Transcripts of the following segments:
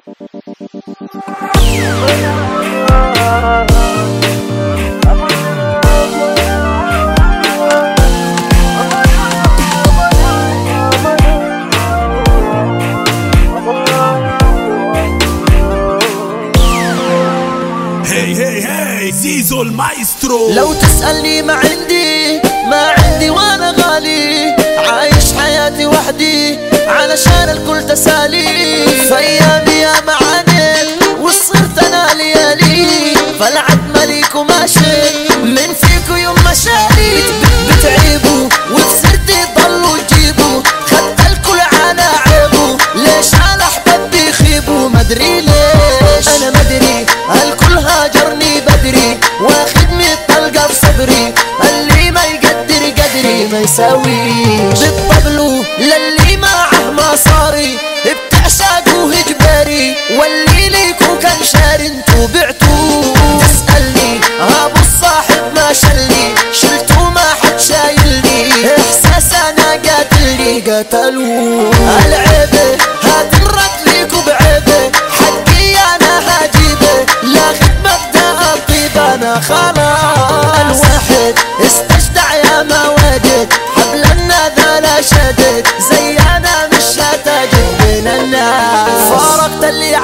زيزو المايسترو. لو تسألني ما عندي وانا غالي، عايش حياتي وحدي علشان الكل تسالي. في ايامي يا معاني وصرت انا ليالي، فالعد مليك وماشي من فيكو يوم مشالي. بتعيبوا وبصرتي ضلوا تجيبوا، خدت الكل على عيبه، ليش على احباب بيخيبوا؟ مدري ليش انا مدري، الكل هاجرني بدري، واخد مية طلقة في صدري، اللي ما يقدر قدري ما يساويش. بتطبلوا للي معه مصاري، بتعشقوا هجباري، واللي ليكو كان شاري انتو بعتوه. تسألني ابو الصاحب ما شلني، شلتو ما حد شايلني، احساس انا قاتلني قتلوه. العيبة هتنرد ليكو بعيبة، حقي انا هجيبه، لا خدمة بدأ الطيب انا خلاص. الواحد استجدع يا ما وجد، حبل النذا لا شدد، زي انا مش هتجد بين الناس. فارقت اللي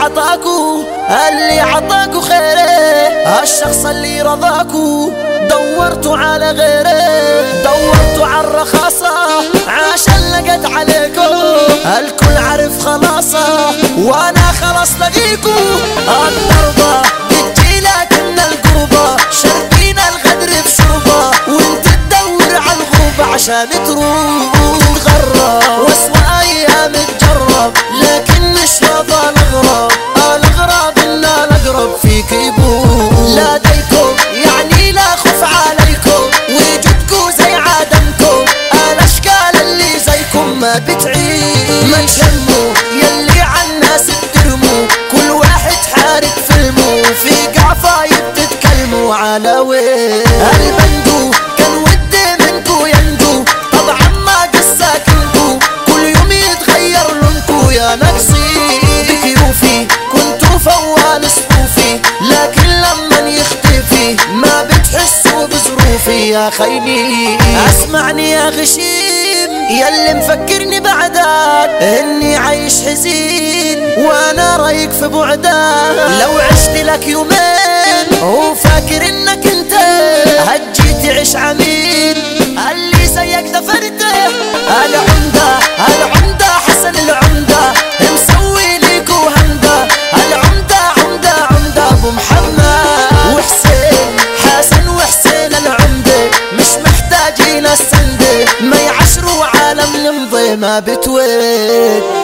عطاكو خيره، الشخص اللي رضاكو دورتوا على غيره، دورتوا على الرخاصة عشان لقيت عليكو، الكل عرف خلاصه وانا خلاص لقيكو. الضربة بتجي لكن القربة، شربين الغدر بشربة، وانت تدور على الغربة عشان تروح تتغرب. واسوأ ايام تجرب لكن مش راضى الاغراب، الاغراب ان الاقرب فيك يبوح. لا ديكم يعني لا خوف عليكم، وجودكم زي عدمكم، الاشكال اللي زيكم ما بتعيش. ما تهموا يلي عالناس بترموا، كل واحد حارق فيلمه، في قعفاية بتتكلموا على وين. البندو كان ودي منكو ينجو، طبعا ما قصة كنتو، كل يوم يتغير لونكو يا نقصي. بكيوفي كنتو فوال صفوفي، لكن لما يختفي ما بتحسوا بظروفي يا خيني. اسمعني يا غشيم ياللي مفكرني بعدك اني عايش حزين، وانا رايق في بعدك. لو عشت لك يومين وفاكر انك انت هتجي تعيش عمين، اللي زيك دفرته. العمدة حسن العمدة، مسوي ليكو همدة، العمدة ابو محمد وحسين، حسن وحسين العمدة، مش محتاجين السندة، ما يعشروا عالم نمضي ما بتوين.